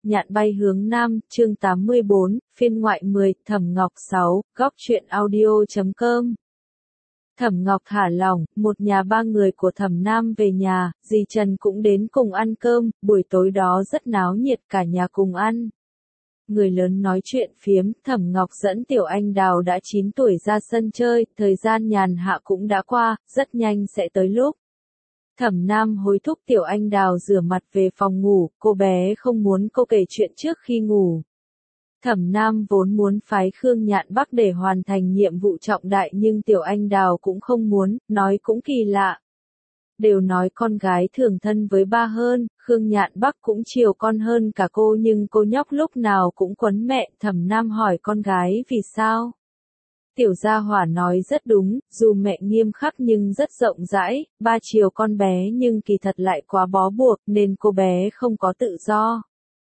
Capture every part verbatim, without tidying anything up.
Nhạn bay hướng Nam, chương tám mươi bốn, phiên ngoại mười, Thẩm Ngọc sáu, góc truyện audio chấm com. Thẩm Ngọc thả lỏng, một nhà ba người của Thẩm Nam về nhà, dì Trần cũng đến cùng ăn cơm, buổi tối đó rất náo nhiệt, cả nhà cùng ăn. Người lớn nói chuyện phiếm, Thẩm Ngọc dẫn Tiểu Anh Đào đã chín tuổi ra sân chơi, thời gian nhàn hạ cũng đã qua, rất nhanh sẽ tới lúc. Thẩm Nam hối thúc Tiểu Anh Đào rửa mặt về phòng ngủ, cô bé không muốn cô kể chuyện trước khi ngủ. Thẩm Nam vốn muốn phái Khương Nhạn Bắc để hoàn thành nhiệm vụ trọng đại nhưng Tiểu Anh Đào cũng không muốn, nói cũng kỳ lạ. Đều nói con gái thường thân với ba hơn, Khương Nhạn Bắc cũng chiều con hơn cả cô nhưng cô nhóc lúc nào cũng quấn mẹ. Thẩm Nam hỏi con gái vì sao? Tiểu Gia Hỏa nói rất đúng, dù mẹ nghiêm khắc nhưng rất rộng rãi, ba chiều con bé nhưng kỳ thật lại quá bó buộc nên cô bé không có tự do.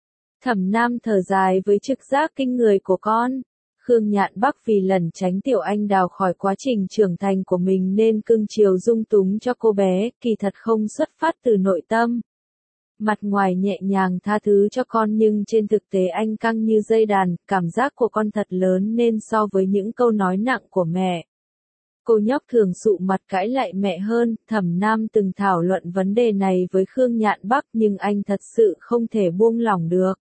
Thẩm Nam thở dài với trực giác kinh người của con. Khương Nhạn Bắc vì lẩn tránh Tiểu Anh Đào khỏi quá trình trưởng thành của mình nên cưng chiều dung túng cho cô bé, kỳ thật không xuất phát từ nội tâm. Mặt ngoài nhẹ nhàng tha thứ cho con nhưng trên thực tế anh căng như dây đàn, cảm giác của con thật lớn nên so với những câu nói nặng của mẹ. Cô nhóc thường sụ mặt cãi lại mẹ hơn. Thẩm Nam từng thảo luận vấn đề này với Khương Nhạn Bắc nhưng anh thật sự không thể buông lỏng được.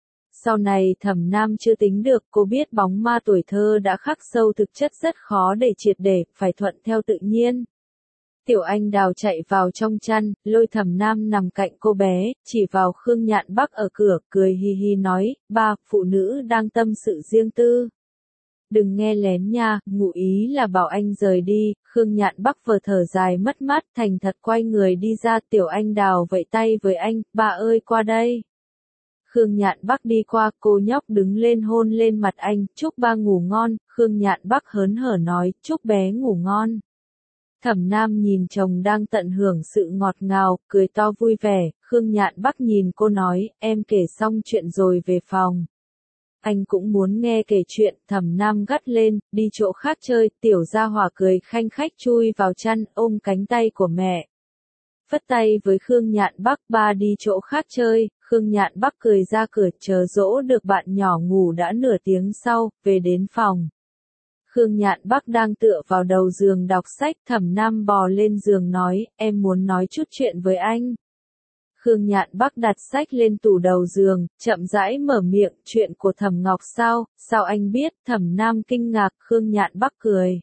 Sau này Thẩm Nam chưa tính được, cô biết bóng ma tuổi thơ đã khắc sâu thực chất rất khó để triệt để, phải thuận theo tự nhiên. Tiểu Anh Đào chạy vào trong chăn, lôi Thẩm Nam nằm cạnh cô bé, chỉ vào Khương Nhạn Bắc ở cửa, cười hi hi nói, ba, phụ nữ đang tâm sự riêng tư. Đừng nghe lén nha, ngụ ý là bảo anh rời đi. Khương Nhạn Bắc vừa thở dài mất mát, thành thật quay người đi ra. Tiểu Anh Đào vẫy tay với anh, ba ơi qua đây. Khương Nhạn Bắc đi qua, cô nhóc đứng lên hôn lên mặt anh, chúc ba ngủ ngon. Khương Nhạn Bắc hớn hở nói, chúc bé ngủ ngon. Thẩm Nam nhìn chồng đang tận hưởng sự ngọt ngào, cười to vui vẻ. Khương Nhạn Bắc nhìn cô nói, em kể xong chuyện rồi về phòng. Anh cũng muốn nghe kể chuyện. Thẩm Nam gắt lên, đi chỗ khác chơi. Tiểu Gia Hỏa cười khanh khách chui vào chăn, ôm cánh tay của mẹ. Phất tay với Khương Nhạn Bắc, ba đi chỗ khác chơi. Khương Nhạn Bắc cười ra cửa, chờ dỗ được bạn nhỏ ngủ đã nửa tiếng sau, về đến phòng. Khương Nhạn Bắc đang tựa vào đầu giường đọc sách. Thẩm Nam bò lên giường nói, em muốn nói chút chuyện với anh. Khương Nhạn Bắc đặt sách lên tủ đầu giường, chậm rãi mở miệng, chuyện của Thẩm Ngọc sao, sao anh biết? Thẩm Nam kinh ngạc. Khương Nhạn Bắc cười.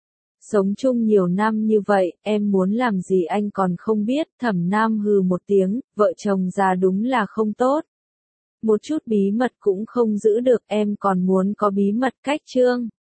Sống chung nhiều năm như vậy, em muốn làm gì anh còn không biết. Thẩm Nam hừ một tiếng, vợ chồng già đúng là không tốt. Một chút bí mật cũng không giữ được, em còn muốn có bí mật cách chương.